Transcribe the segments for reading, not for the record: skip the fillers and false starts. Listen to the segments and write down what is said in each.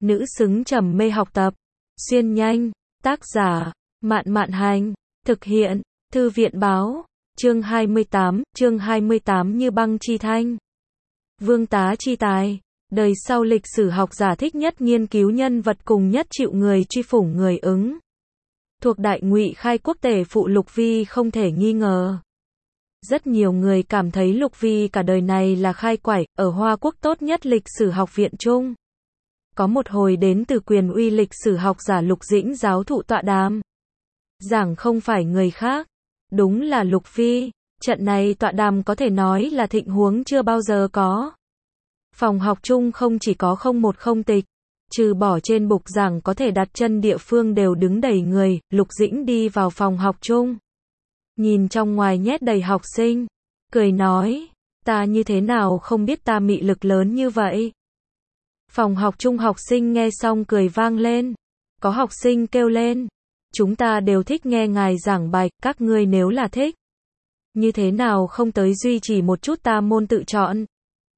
nữ xứng trầm mê học tập. Xuyên nhanh, tác giả, Mạn Mạn Hành, thực hiện, Thư viện báo, chương 28 Như băng chi thanh. Vương Tá Chi Tài, đời sau lịch sử học giả thích nhất nghiên cứu nhân vật cùng nhất chịu người truy phủng người ứng. Thuộc đại Ngụy Khai quốc tể phụ Lục Vi không thể nghi ngờ. Rất nhiều người cảm thấy Lục Vi cả đời này là khai quải, ở Hoa Quốc tốt nhất lịch sử học viện chung. Có một hồi đến từ quyền uy lịch sử học giả Lục Dĩnh giáo thụ tọa đàm. Giảng không phải người khác, đúng là Lục Vi. Trận này tọa đàm có thể nói là thịnh huống chưa bao giờ có. Phòng học chung không chỉ có 010 tịch, trừ bỏ trên bục giảng có thể đặt chân địa phương đều đứng đầy người. Lục Dĩnh đi vào phòng học chung, nhìn trong ngoài nhét đầy học sinh, cười nói, ta như thế nào không biết ta mị lực lớn như vậy. Phòng học chung học sinh nghe xong cười vang lên. Có học sinh kêu lên, chúng ta đều thích nghe ngài giảng bài, các ngươi nếu là thích, như thế nào không tới duy trì một chút ta môn tự chọn.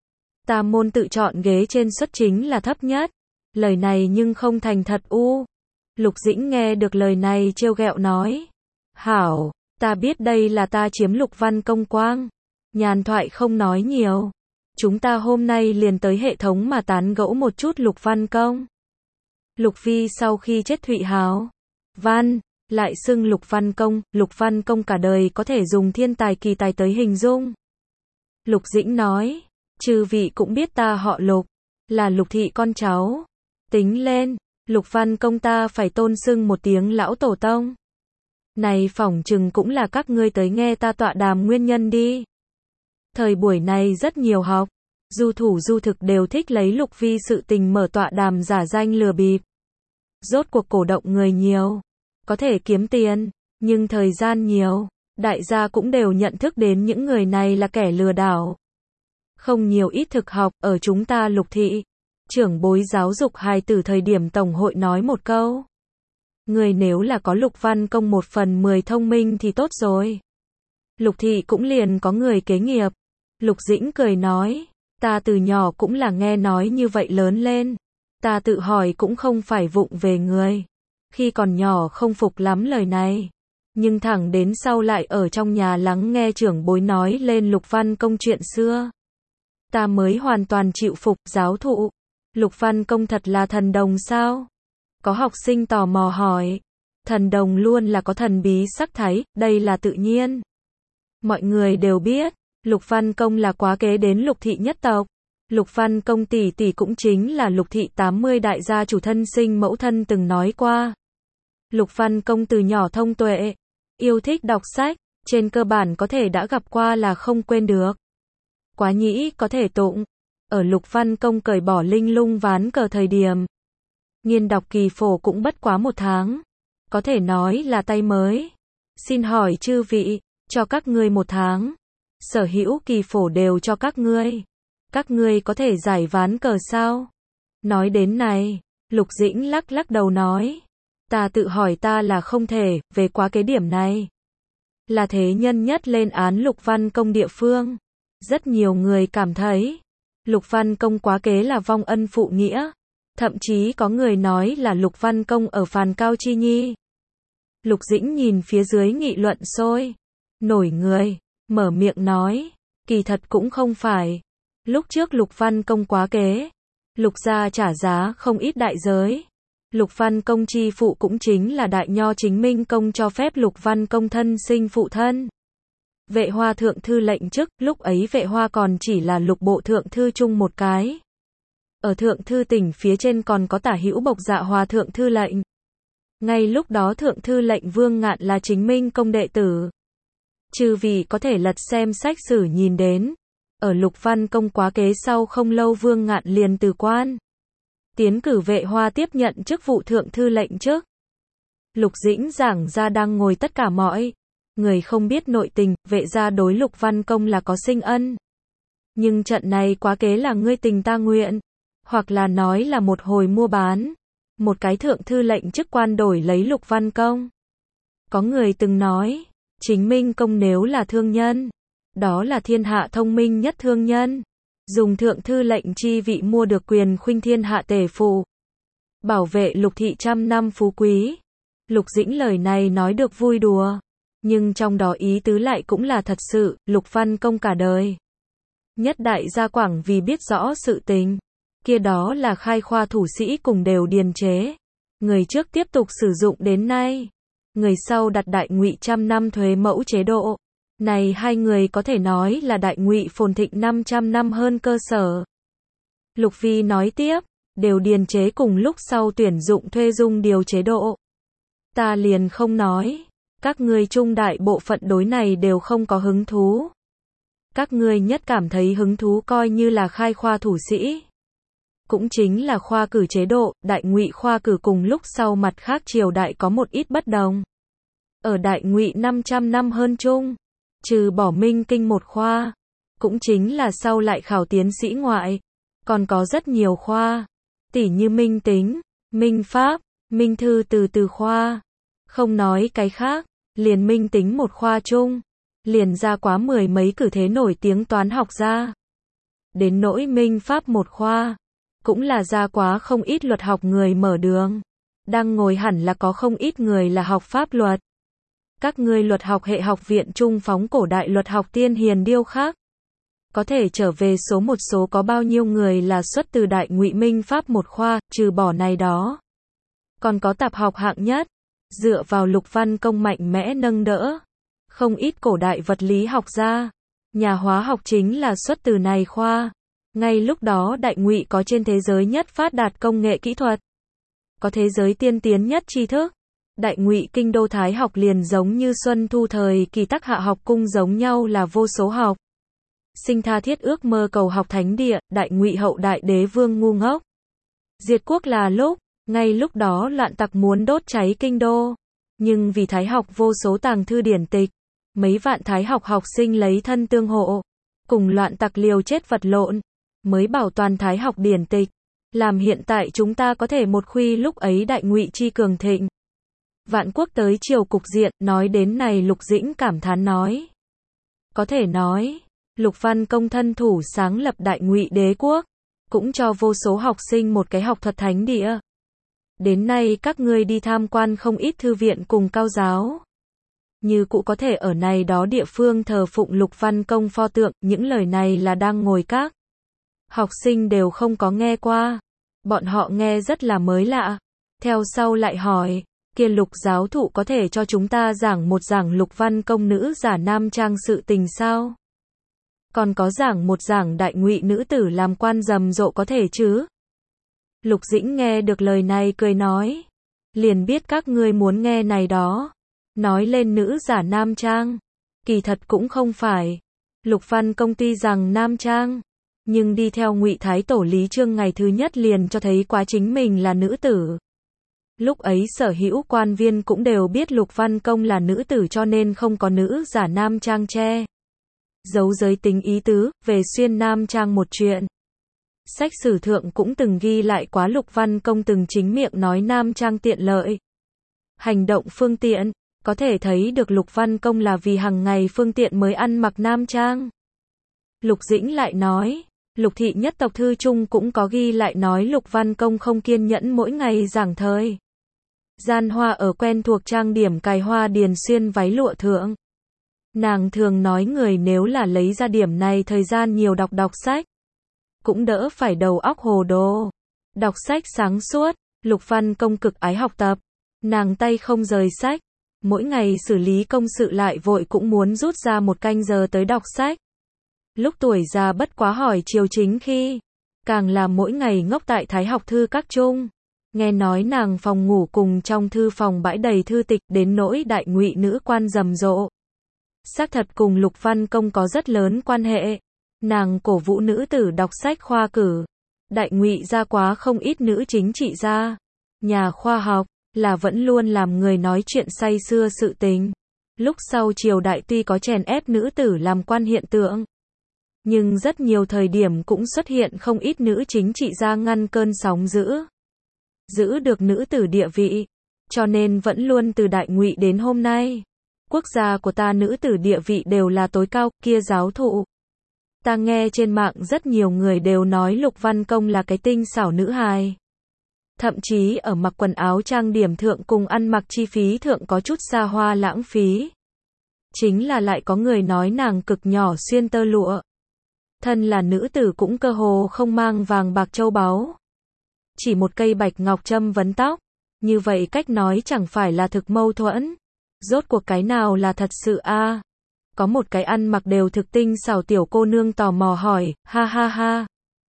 Ta môn tự chọn ghế trên suất chính là thấp nhất. Lời này nhưng không thành thật u. Lục Dĩnh nghe được lời này trêu ghẹo nói, hảo, ta biết đây là ta chiếm Lục Văn Công quang. Nhàn thoại không nói nhiều. Chúng ta hôm nay liền tới hệ thống mà tán gẫu một chút Lục Văn Công. Lục Vi sau khi chết Thụy Hào Văn, lại xưng Lục Văn Công cả đời có thể dùng thiên tài kỳ tài tới hình dung. Lục Dĩnh nói, chư vị cũng biết ta họ Lục, là Lục thị con cháu. Tính lên, Lục Văn Công ta phải tôn xưng một tiếng lão tổ tông. Này phỏng chừng cũng là các ngươi tới nghe ta tọa đàm nguyên nhân đi. Thời buổi này rất nhiều học, du thủ du thực đều thích lấy Lục Vi sự tình mở tọa đàm giả danh lừa bịp. Rốt cuộc cổ động người nhiều, có thể kiếm tiền, nhưng thời gian nhiều, đại gia cũng đều nhận thức đến những người này là kẻ lừa đảo. Không nhiều ít thực học, ở chúng ta Lục thị, trưởng bối giáo dục hài tử thời điểm tổng hội nói một câu. Người nếu là có Lục Văn Công 1/10 thông minh thì tốt rồi. Lục thị cũng liền có người kế nghiệp. Lục Dĩnh cười nói, ta từ nhỏ cũng là nghe nói như vậy lớn lên. Ta tự hỏi cũng không phải vụng về người. Khi còn nhỏ không phục lắm lời này. Nhưng thẳng đến sau lại ở trong nhà lắng nghe trưởng bối nói lên Lục Văn Công chuyện xưa. Ta mới hoàn toàn chịu phục. Giáo thụ, Lục Văn Công thật là thần đồng sao? Có học sinh tò mò hỏi. Thần đồng luôn là có thần bí sắc thái, đây là tự nhiên. Mọi người đều biết, Lục Văn Công là quá kế đến Lục thị nhất tộc. Lục Văn Công tỷ tỷ cũng chính là Lục thị 80 đại gia chủ thân sinh mẫu thân từng nói qua. Lục Văn Công từ nhỏ thông tuệ, yêu thích đọc sách, trên cơ bản có thể đã gặp qua là không quên được. Quá nhĩ có thể tụng. Ở Lục Văn Công cởi bỏ linh lung ván cờ thời điểm, nghiên đọc kỳ phổ cũng bất quá 1 tháng. Có thể nói là tay mới. Xin hỏi chư vị, cho các ngươi 1 tháng. Sở hữu kỳ phổ đều cho các ngươi. Các ngươi có thể giải ván cờ sao? Nói đến này, Lục Dĩnh lắc đầu nói. Ta tự hỏi ta là không thể, về quá cái điểm này. Là thế nhân nhất lên án Lục Văn Công địa phương. Rất nhiều người cảm thấy, Lục Văn Công quá kế là vong ân phụ nghĩa. Thậm chí có người nói là Lục Văn Công ở phàn cao chi nhi. Lục Dĩnh nhìn phía dưới nghị luận sôi nổi người, mở miệng nói, kỳ thật cũng không phải. Lúc trước Lục Văn Công quá kế, Lục gia trả giá không ít đại giới. Lục Văn Công chi phụ cũng chính là đại nho Chính Minh Công cho phép Lục Văn Công thân sinh phụ thân. Vệ Hoa thượng thư lệnh chức, lúc ấy Vệ Hoa còn chỉ là lục bộ thượng thư chung một cái. Ở thượng thư tỉnh phía trên còn có Tả Hữu Bộc Dạ Hòa thượng thư lệnh. Ngay lúc đó thượng thư lệnh Vương Ngạn là Chính Minh Công đệ tử. Chư vị có thể lật xem sách sử nhìn đến, ở Lục Văn Công quá kế sau không lâu Vương Ngạn liền từ quan, tiến cử Vệ Hoa tiếp nhận chức vụ thượng thư lệnh trước. Lục Dĩnh giảng ra đang ngồi tất cả mọi người không biết nội tình, Vệ gia đối Lục Văn Công là có sinh ân. Nhưng trận này quá kế là ngươi tình ta nguyện, hoặc là nói là một hồi mua bán, một cái thượng thư lệnh chức quan đổi lấy Lục Văn Công. Có người từng nói, Chính Minh Công nếu là thương nhân, đó là thiên hạ thông minh nhất thương nhân, dùng thượng thư lệnh chi vị mua được quyền khuynh thiên hạ tể phụ. bảo vệ Lục thị trăm năm phú quý. Lục Dĩnh lời này nói được vui đùa, nhưng trong đó ý tứ lại cũng là thật sự, Lục Văn Công cả đời nhất đại gia Quảng vì biết rõ sự tình, kia đó là khai khoa thủ sĩ cùng đều điền chế. Người trước tiếp tục sử dụng đến nay, người sau đặt Đại Ngụy trăm năm thuế mẫu chế độ. Này hai người có thể nói là Đại Ngụy phồn thịnh 500 năm hơn cơ sở. Lục Vi nói tiếp, đều điền chế cùng lúc sau tuyển dụng thuê dung điều chế độ. Ta liền không nói, các ngươi trung đại bộ phận đối này đều không có hứng thú. Các ngươi nhất cảm thấy hứng thú coi như là khai khoa thủ sĩ. Cũng chính là khoa cử chế độ, Đại Ngụy khoa cử cùng lúc sau mặt khác triều đại có một ít bất đồng. Ở Đại Ngụy 500 năm hơn chung, trừ bỏ Minh Kinh một khoa, cũng chính là sau lại khảo tiến sĩ ngoại, còn có rất nhiều khoa, tỉ như Minh Tính, Minh Pháp, Minh Thư từ khoa. Không nói cái khác, liền Minh Tính một khoa chung, liền ra quá 10 mấy cử thế nổi tiếng toán học gia. Đến nỗi Minh Pháp một khoa, cũng là ra quá không ít luật học người mở đường. Đang ngồi hẳn là có không ít người là học pháp luật. Các ngươi luật học hệ học viện trung phóng cổ đại luật học tiên hiền điêu khắc. Có thể trở về một số có bao nhiêu người là xuất từ Đại Ngụy Minh Pháp một khoa, trừ bỏ này đó. Còn có tạp học hạng nhất, dựa vào Lục Văn Công mạnh mẽ nâng đỡ. Không ít cổ đại vật lý học gia, nhà hóa học chính là xuất từ này khoa. Ngay lúc đó Đại Ngụy có trên thế giới nhất phát đạt công nghệ kỹ thuật, có thế giới tiên tiến nhất tri thức. Đại Ngụy kinh đô thái học liền giống như Xuân Thu thời kỳ Tắc Hạ học cung giống nhau là vô số học sinh tha thiết ước mơ cầu học thánh địa. Đại Ngụy hậu đại đế vương ngu ngốc diệt quốc là lúc, ngay lúc đó loạn tặc muốn đốt cháy kinh đô, nhưng vì thái học vô số tàng thư điển tịch, mấy vạn thái học học sinh lấy thân tương hộ, cùng loạn tặc liều chết vật lộn, mới bảo toàn thái học điển tịch, làm hiện tại chúng ta có thể một khuy lúc ấy Đại Ngụy chi cường thịnh. Vạn quốc tới triều cục diện. Nói đến này Lục Dĩnh cảm thán nói, có thể nói, Lục Văn Công thân thủ sáng lập Đại Ngụy đế quốc, cũng cho vô số học sinh một cái học thuật thánh địa. Đến nay các ngươi đi tham quan không ít thư viện cùng cao giáo, như cụ có thể ở này đó địa phương thờ phụng Lục Văn Công pho tượng. Những lời này là đang ngồi các học sinh đều không có nghe qua, bọn họ nghe rất là mới lạ. Theo sau lại hỏi, kia Lục giáo thụ có thể cho chúng ta giảng một giảng Lục Văn Công nữ giả nam trang sự tình sao? Còn có giảng một giảng Đại Ngụy nữ tử làm quan rầm rộ có thể chứ? Lục Dĩnh nghe được lời này cười nói, liền biết các ngươi muốn nghe này đó. Nói lên nữ giả nam trang, kỳ thật cũng không phải. Lục Văn Công ty rằng nam trang, nhưng đi theo Ngụy Thái Tổ Lý Trương ngày thứ nhất liền cho thấy quá chính mình là nữ tử. Lúc ấy sở hữu quan viên cũng đều biết Lục Văn Công là nữ tử cho nên không có nữ giả nam trang che giấu giới tính ý tứ. Về xuyên nam trang một chuyện, sách sử thượng cũng từng ghi lại quá Lục Văn Công từng chính miệng nói nam trang tiện lợi, hành động phương tiện, có thể thấy được Lục Văn Công là vì hàng ngày phương tiện mới ăn mặc nam trang. Lục Dĩnh lại nói, Lục thị nhất tộc thư chung cũng có ghi lại nói Lục Văn Công không kiên nhẫn mỗi ngày giảng thời gian hoa ở quen thuộc trang điểm cài hoa điền xuyên váy lụa thượng. Nàng thường nói người nếu là lấy ra điểm này thời gian nhiều đọc sách, cũng đỡ phải đầu óc hồ đồ. Đọc sách sáng suốt, Lục Văn Công cực ái học tập, nàng tay không rời sách, mỗi ngày xử lý công sự lại vội cũng muốn rút ra một canh giờ tới đọc sách. Lúc tuổi già bất quá hỏi triều chính khi, càng là mỗi ngày ngốc tại thái học thư các chung. Nghe nói nàng phòng ngủ cùng trong thư phòng bãi đầy thư tịch, đến nỗi Đại Ngụy nữ quan rầm rộ. Xác thật cùng Lục Văn Công có rất lớn quan hệ. Nàng cổ vũ nữ tử đọc sách khoa cử. Đại Ngụy ra quá không ít nữ chính trị gia, nhà khoa học, là vẫn luôn làm người nói chuyện say xưa sự tình. Lúc sau triều đại tuy có chèn ép nữ tử làm quan hiện tượng, nhưng rất nhiều thời điểm cũng xuất hiện không ít nữ chính trị gia ngăn cơn sóng giữ được nữ tử địa vị, cho nên vẫn luôn từ Đại Ngụy đến hôm nay, quốc gia của ta nữ tử địa vị đều là tối cao. Kia giáo thụ, ta nghe trên mạng rất nhiều người đều nói Lục Văn Công là cái tinh xảo nữ hài, Thậm chí ở mặc quần áo trang điểm thượng cùng ăn mặc chi phí thượng có chút xa hoa lãng phí. Chính là lại có người nói nàng cực nhỏ xuyên tơ lụa. Thân là nữ tử cũng cơ hồ không mang vàng bạc châu báu. Chỉ một cây bạch ngọc châm vấn tóc. Như vậy cách nói chẳng phải là thực mâu thuẫn. Rốt cuộc cái nào là thật sự a? Có một cái ăn mặc đều thực tinh xảo tiểu cô nương tò mò hỏi, ha ha ha.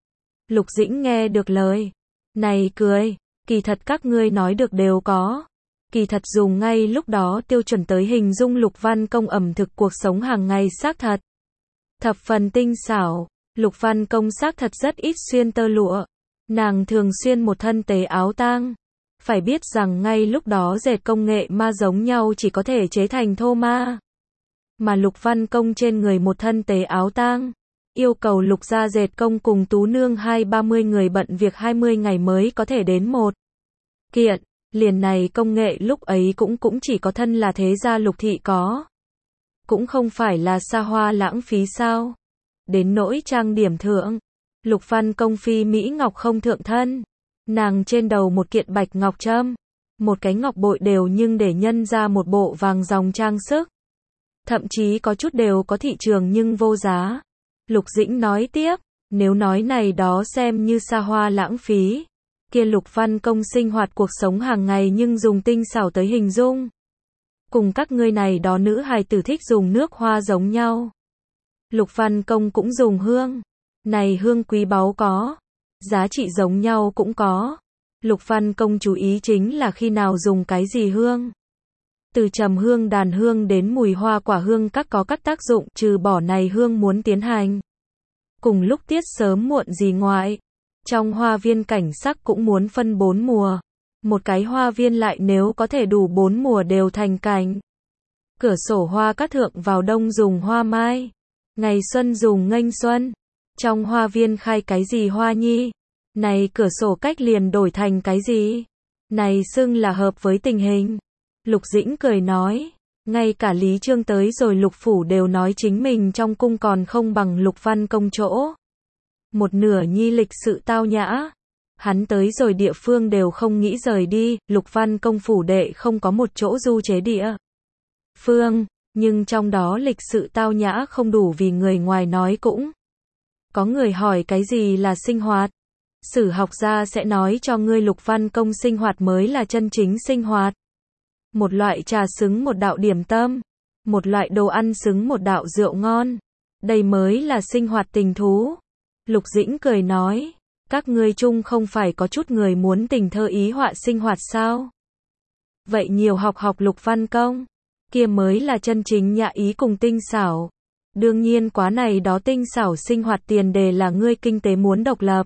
Lục Dĩnh nghe được lời này cười, kỳ thật các ngươi nói được đều có. Kỳ thật dùng ngay lúc đó tiêu chuẩn tới hình dung Lục Văn Công ẩm thực cuộc sống hàng ngày xác thật. Thập phần tinh xảo, Lục Văn Công xác thật rất ít xuyên tơ lụa. Nàng thường xuyên một thân tế áo tang. Phải biết rằng ngay lúc đó dệt công nghệ ma giống nhau chỉ có thể chế thành thô ma. Mà Lục Văn Công trên người một thân tế áo tang. Yêu cầu Lục gia dệt công cùng tú nương 20-30 người bận việc 20 ngày mới có thể đến một kiện. Liền này công nghệ lúc ấy cũng chỉ có thân là thế gia Lục thị có. Cũng không phải là xa hoa lãng phí sao. Đến nỗi trang điểm thượng. Lục Văn Công phi Mỹ Ngọc không thượng thân. Nàng trên đầu một kiện bạch ngọc trâm. Một cái ngọc bội đều nhưng để nhân ra một bộ vàng dòng trang sức. Thậm chí có chút đều có thị trường nhưng vô giá. Lục Dĩnh nói tiếp, nếu nói này đó xem như xa hoa lãng phí. Kia Lục Văn Công sinh hoạt cuộc sống hàng ngày nhưng dùng tinh xảo tới hình dung. Cùng các ngươi này đó nữ hài tử thích dùng nước hoa giống nhau. Lục Văn Công cũng dùng hương. Này hương quý báu có. Giá trị giống nhau cũng có. Lục Văn Công chú ý chính là khi nào dùng cái gì hương. Từ trầm hương đàn hương đến mùi hoa quả hương các có các tác dụng, trừ bỏ này hương muốn tiến hành. Cùng lúc tiết sớm muộn gì ngoại. Trong hoa viên cảnh sắc cũng muốn phân 4 mùa. Một cái hoa viên lại nếu có thể đủ 4 mùa đều thành cảnh. Cửa sổ hoa cát thượng vào đông dùng hoa mai. Ngày xuân dùng nghênh xuân. Trong hoa viên khai cái gì hoa nhi? Này cửa sổ cách liền đổi thành cái gì? Này xưng là hợp với tình hình. Lục Dĩnh cười nói. Ngay cả Lý Trương tới rồi Lục Phủ đều nói chính mình trong cung còn không bằng Lục Văn Công chỗ. Một nửa nhi lịch sự tao nhã. Hắn tới rồi địa phương đều không nghĩ rời đi. Lục Văn Công phủ đệ không có một chỗ du chế địa phương. Nhưng trong đó lịch sự tao nhã không đủ vì người ngoài nói cũng. Có người hỏi cái gì là sinh hoạt? Sử học gia sẽ nói cho ngươi Lục Văn Công sinh hoạt mới là chân chính sinh hoạt. Một loại trà xứng một đạo điểm tâm. Một loại đồ ăn xứng một đạo rượu ngon. Đây mới là sinh hoạt tình thú. Lục Dĩnh cười nói. Các ngươi chung không phải có chút người muốn tình thơ ý họa sinh hoạt sao? Vậy nhiều học học Lục Văn Công. Kia mới là chân chính nhã ý cùng tinh xảo. Đương nhiên quá này đó tinh xảo sinh hoạt tiền đề là ngươi kinh tế muốn độc lập.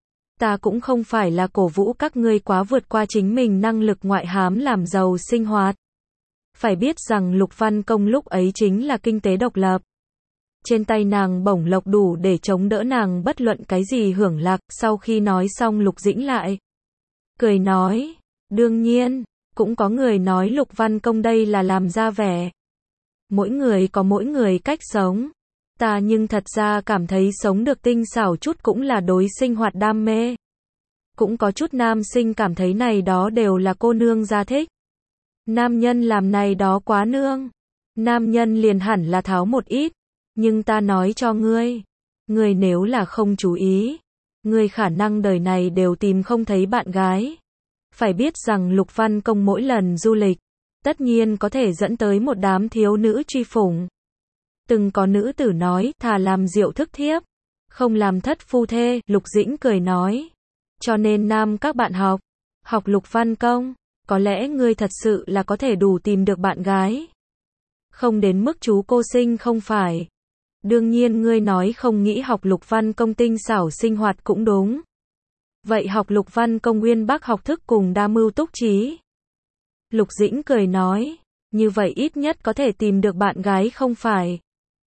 Ta cũng không phải là cổ vũ các ngươi quá vượt qua chính mình năng lực ngoại hám làm giàu sinh hoạt. Phải biết rằng Lục Văn Công lúc ấy chính là kinh tế độc lập. Trên tay nàng bổng lộc đủ để chống đỡ nàng bất luận cái gì hưởng lạc. Sau khi nói xong Lục Dĩnh lại cười nói, đương nhiên, cũng có người nói Lục Văn Công đây là làm ra vẻ. Mỗi người có mỗi người cách sống. Ta nhưng thật ra cảm thấy sống được tinh xảo chút cũng là đối sinh hoạt đam mê. Cũng có chút nam sinh cảm thấy này đó đều là cô nương gia thích. Nam nhân làm này đó quá nương. Nam nhân liền hẳn là tháo một ít. Nhưng ta nói cho ngươi. Ngươi nếu là không chú ý. Ngươi khả năng đời này đều tìm không thấy bạn gái. Phải biết rằng Lục Văn Công mỗi lần du lịch. Tất nhiên có thể dẫn tới một đám thiếu nữ truy phủng. Từng có nữ tử nói, thà làm diệu thức thiếp, không làm thất phu thê. Lục Dĩnh cười nói. Cho nên nam các bạn học Lục Văn Công, có lẽ ngươi thật sự là có thể đủ tìm được bạn gái. Không đến mức chú cô sinh không phải. Đương nhiên ngươi nói không nghĩ học Lục Văn Công tinh xảo sinh hoạt cũng đúng. Vậy học Lục Văn Công nguyên Bắc học thức cùng đa mưu túc trí. Lục Dĩnh cười nói. Như vậy ít nhất có thể tìm được bạn gái không phải.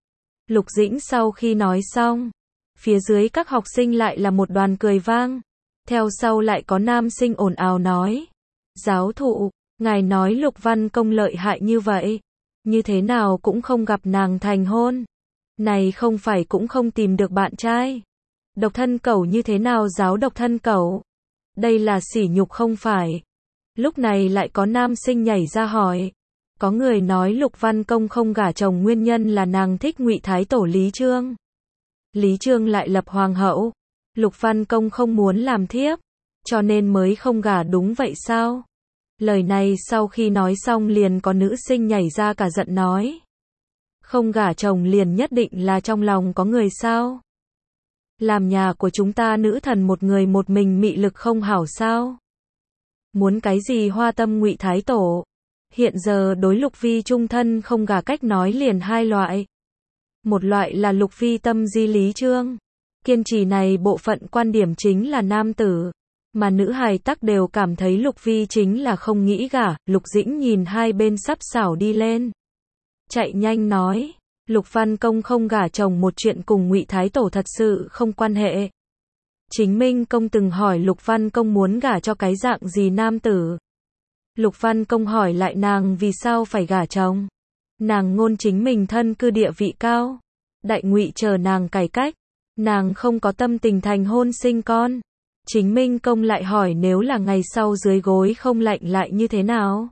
Lục Dĩnh sau khi nói xong, phía dưới các học sinh lại là một đoàn cười vang. Theo sau lại có nam sinh ồn ào nói. Giáo thụ, ngài nói Lục Văn Công lợi hại như vậy. Như thế nào cũng không gặp nàng thành hôn. Này không phải cũng không tìm được bạn trai. Độc thân cẩu như thế nào giáo độc thân cẩu. Đây là sỉ nhục không phải. Lúc này lại có nam sinh nhảy ra hỏi. Có người nói Lục Văn Công không gả chồng nguyên nhân là nàng thích Ngụy Thái Tổ Lý Chương. Lý Chương lại lập hoàng hậu. Lục Văn Công không muốn làm thiếp, cho nên mới không gả, đúng vậy sao? Lời này sau khi nói xong liền có nữ sinh nhảy ra cả giận nói. Không gả chồng liền nhất định là trong lòng có người sao? Làm nhà của chúng ta nữ thần một người một mình mị lực không hảo sao? Muốn cái gì hoa tâm Ngụy Thái Tổ? Hiện giờ đối Lục Vi trung thân không gả cách nói liền hai loại. Một loại là Lục Vi tâm di Lý Chương. Kiên trì này bộ phận quan điểm chính là nam tử, mà nữ hài tắc đều cảm thấy Lục Vi chính là không nghĩ gả. Lục Dĩnh nhìn hai bên sắp xảo đi lên, chạy nhanh nói, Lục Văn Công không gả chồng một chuyện cùng Ngụy Thái Tổ thật sự không quan hệ. Chính Minh Công từng hỏi Lục Văn Công muốn gả cho cái dạng gì nam tử. Lục Văn Công hỏi lại nàng vì sao phải gả chồng. Nàng ngôn chính mình thân cư địa vị cao, Đại Ngụy chờ nàng cải cách, nàng không có tâm tình thành hôn sinh con. Chính Minh Công lại hỏi nếu là ngày sau dưới gối không lạnh lại như thế nào.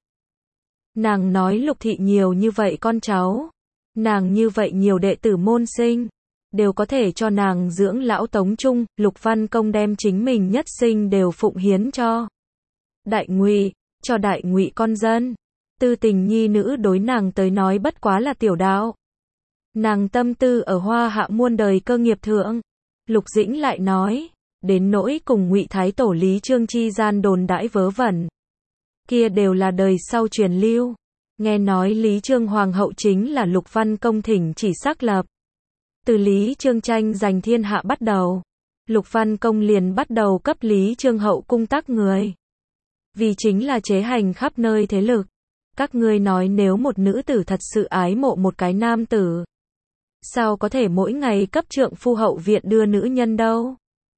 Nàng nói Lục thị nhiều như vậy con cháu, nàng như vậy nhiều đệ tử môn sinh, đều có thể cho nàng dưỡng lão tống trung. Lục Văn Công đem chính mình nhất sinh đều phụng hiến cho Đại Ngụy, cho Đại Ngụy con dân. Tư tình nhi nữ đối nàng tới nói bất quá là tiểu đạo. Nàng tâm tư ở Hoa Hạ muôn đời cơ nghiệp thượng. Lục Dĩnh lại nói, đến nỗi cùng Ngụy Thái Tổ Lý Chương chi gian đồn đãi vớ vẩn, kia đều là đời sau truyền lưu. Nghe nói Lý Chương hoàng hậu chính là Lục Văn Công thỉnh chỉ xác lập. Từ Lý Chương tranh giành thiên hạ bắt đầu, Lục Văn Công liền bắt đầu cấp Lý Chương hậu cung tác người. Vì chính là chế hành khắp nơi thế lực. Các ngươi nói nếu một nữ tử thật sự ái mộ một cái nam tử, sao có thể mỗi ngày cấp trượng phu hậu viện đưa nữ nhân đâu?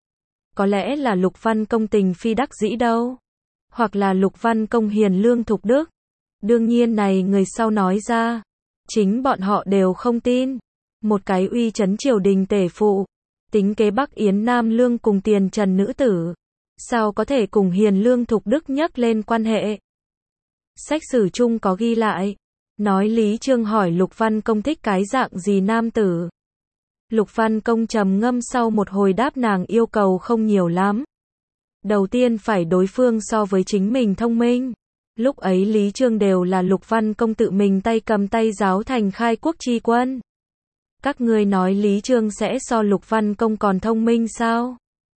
Có lẽ là Lục Văn Công tình phi đắc dĩ đâu, hoặc là Lục Văn Công hiền lương thục đức. Đương nhiên này người sau nói ra, chính bọn họ đều không tin. Một cái uy chấn triều đình tể phụ, tính kế Bắc Yến Nam Lương cùng tiền trần nữ tử, sao có thể cùng hiền lương thục đức nhắc lên quan hệ? Sách sử chung có ghi lại, nói Lý Chương hỏi Lục Văn Công thích cái dạng gì nam tử. Lục Văn Công trầm ngâm sau một hồi đáp nàng yêu cầu không nhiều lắm. Đầu tiên phải đối phương so với chính mình thông minh. Lúc ấy Lý Chương đều là Lục Văn Công tự mình tay cầm tay giáo thành khai quốc tri quân. Các ngươi nói Lý Chương sẽ so Lục Văn Công còn thông minh sao?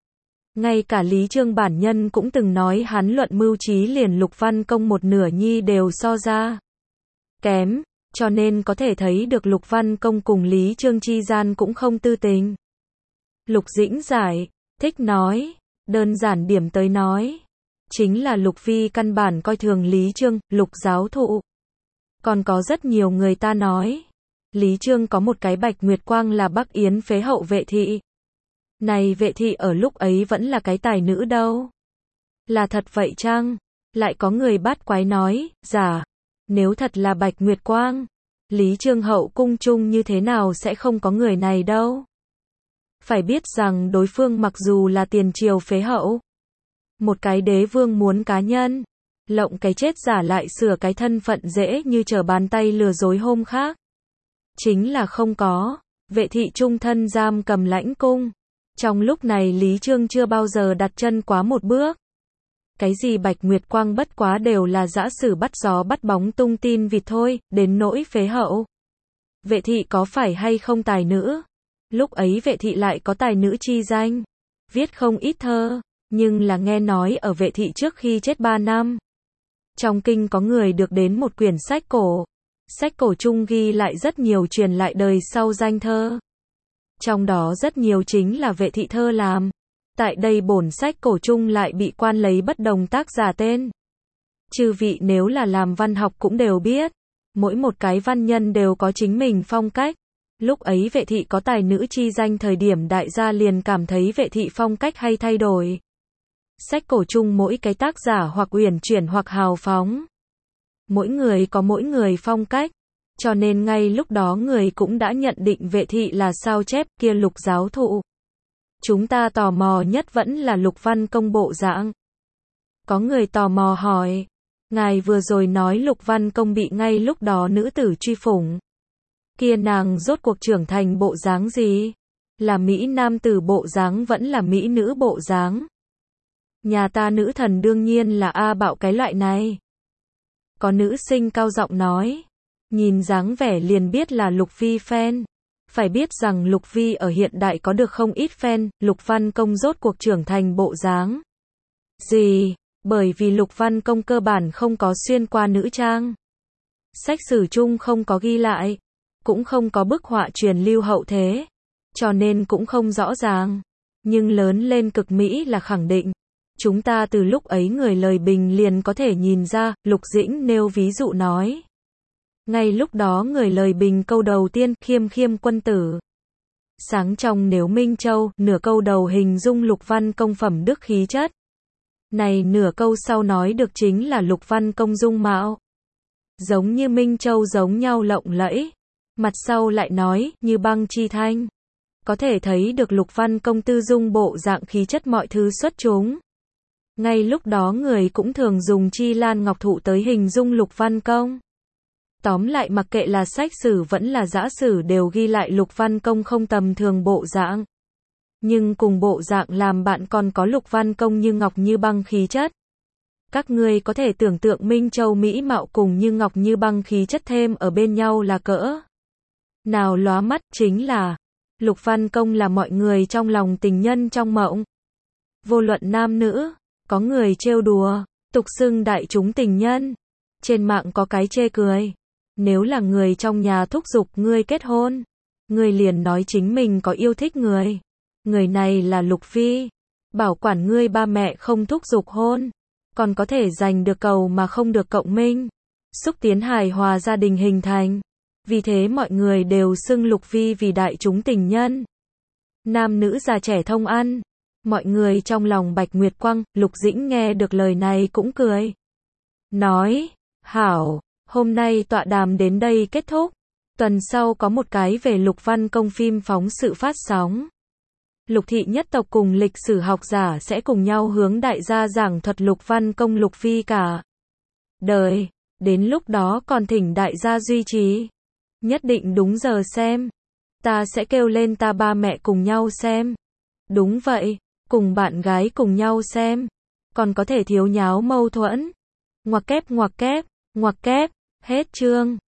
Ngay cả Lý Chương bản nhân cũng từng nói hắn luận mưu trí liền Lục Văn Công một nửa nhi đều so ra kém, cho nên có thể thấy được Lục Văn Công cùng Lý Chương chi gian cũng không tư tình. Lục Dĩnh giải thích nói, đơn giản điểm tới nói, chính là Lục Vi căn bản coi thường Lý Chương. Lục giáo thụ, còn có rất nhiều người ta nói, Lý Chương có một cái Bạch Nguyệt Quang là Bắc Yến phế hậu Vệ thị. Này Vệ thị ở lúc ấy vẫn là cái tài nữ đâu. Là thật vậy chăng? Lại có người bát quái nói, giả, nếu thật là Bạch Nguyệt Quang, Lý Chương hậu cung chung như thế nào sẽ không có người này đâu. Phải biết rằng đối phương mặc dù là tiền triều phế hậu, một cái đế vương muốn cá nhân, lộng cái chết giả lại sửa cái thân phận dễ như trở bàn tay lừa dối hôm khác. Chính là không có, Vệ thị trung thân giam cầm lãnh cung. Trong lúc này Lý Chương chưa bao giờ đặt chân quá một bước. Cái gì Bạch Nguyệt Quang bất quá đều là dã sử bắt gió bắt bóng tung tin vịt thôi. Đến nỗi phế hậu, Vệ thị có phải hay không tài nữ? Lúc ấy Vệ thị lại có tài nữ chi danh, viết không ít thơ, nhưng là nghe nói ở Vệ thị trước khi chết 3 năm, trong kinh có người được đến một quyển sách cổ. Sách cổ chung ghi lại rất nhiều truyền lại đời sau danh thơ. Trong đó rất nhiều chính là Vệ thị thơ làm. Tại đây bổn sách cổ chung lại bị quan lấy bất đồng tác giả tên. Chư vị nếu là làm văn học cũng đều biết, mỗi một cái văn nhân đều có chính mình phong cách. Lúc ấy Vệ thị có tài nữ chi danh thời điểm đại gia liền cảm thấy Vệ thị phong cách hay thay đổi. Sách cổ chung mỗi cái tác giả hoặc uyển chuyển hoặc hào phóng. Mỗi người có mỗi người phong cách, cho nên ngay lúc đó người cũng đã nhận định Vệ thị là sao chép kia. Lục giáo thụ, chúng ta tò mò nhất vẫn là Lục Văn Công bộ dạng. Có người tò mò hỏi, ngài vừa rồi nói Lục Văn Công bị ngay lúc đó nữ tử truy phủng. Kia nàng rốt cuộc trưởng thành bộ dáng gì? Là mỹ nam tử bộ dáng vẫn là mỹ nữ bộ dáng? Nhà ta nữ thần đương nhiên là A Bạo cái loại này. Có nữ sinh cao giọng nói, nhìn dáng vẻ liền biết là Lục Vi fan. Phải biết rằng Lục Vi ở hiện đại có được không ít fan, Lục Văn Công rốt cuộc trưởng thành bộ dáng gì? Bởi vì Lục Văn Công cơ bản không có xuyên qua nữ trang. Sách sử chung không có ghi lại, cũng không có bức họa truyền lưu hậu thế, cho nên cũng không rõ ràng. Nhưng lớn lên cực mỹ là khẳng định. Chúng ta từ lúc ấy người lời bình liền có thể nhìn ra, Lục Dĩnh nêu ví dụ nói. Ngay lúc đó người lời bình câu đầu tiên, khiêm khiêm quân tử. Sáng trong nếu Minh Châu, nửa câu đầu hình dung Lục Văn Công phẩm đức khí chất. Này nửa câu sau nói được chính là Lục Văn Công dung mạo. Giống như Minh Châu giống nhau lộng lẫy. Mặt sau lại nói, như băng chi thanh. Có thể thấy được Lục Văn Công tư dung bộ dạng khí chất mọi thứ xuất chúng. Ngay lúc đó người cũng thường dùng chi lan ngọc thụ tới hình dung Lục Văn Công. Tóm lại mặc kệ là sách sử vẫn là giã sử đều ghi lại Lục Văn Công không tầm thường bộ dạng. Nhưng cùng bộ dạng làm bạn còn có Lục Văn Công như ngọc như băng khí chất. Các ngươi có thể tưởng tượng Minh Châu mỹ mạo cùng như ngọc như băng khí chất thêm ở bên nhau là cỡ nào lóa mắt, chính là Lục Văn Công là mọi người trong lòng tình nhân trong mộng. Vô luận nam nữ, có người trêu đùa, tục xưng đại chúng tình nhân. Trên mạng có cái chê cười. Nếu là người trong nhà thúc giục ngươi kết hôn, ngươi liền nói chính mình có yêu thích người. Người này là Lục Phi. Bảo quản ngươi ba mẹ không thúc giục hôn, còn có thể giành được cầu mà không được cộng minh. Xúc tiến hài hòa gia đình hình thành. Vì thế mọi người đều xưng Lục Phi vì đại chúng tình nhân. Nam nữ già trẻ thông ăn. Mọi người trong lòng Bạch Nguyệt Quang, Lục Dĩnh nghe được lời này cũng cười. Nói, hảo, hôm nay tọa đàm đến đây kết thúc. Tuần sau có một cái về Lục Văn Công phim phóng sự phát sóng. Lục thị nhất tộc cùng lịch sử học giả sẽ cùng nhau hướng đại gia giảng thuật Lục Văn Công Lục Phi cả đời. Đến lúc đó còn thỉnh đại gia duy trì. Nhất định đúng giờ xem. Ta sẽ kêu lên ta ba mẹ cùng nhau xem. Đúng vậy, cùng bạn gái cùng nhau xem. Còn có thể thiếu nháo mâu thuẫn. Ngoặc kép, hết chương.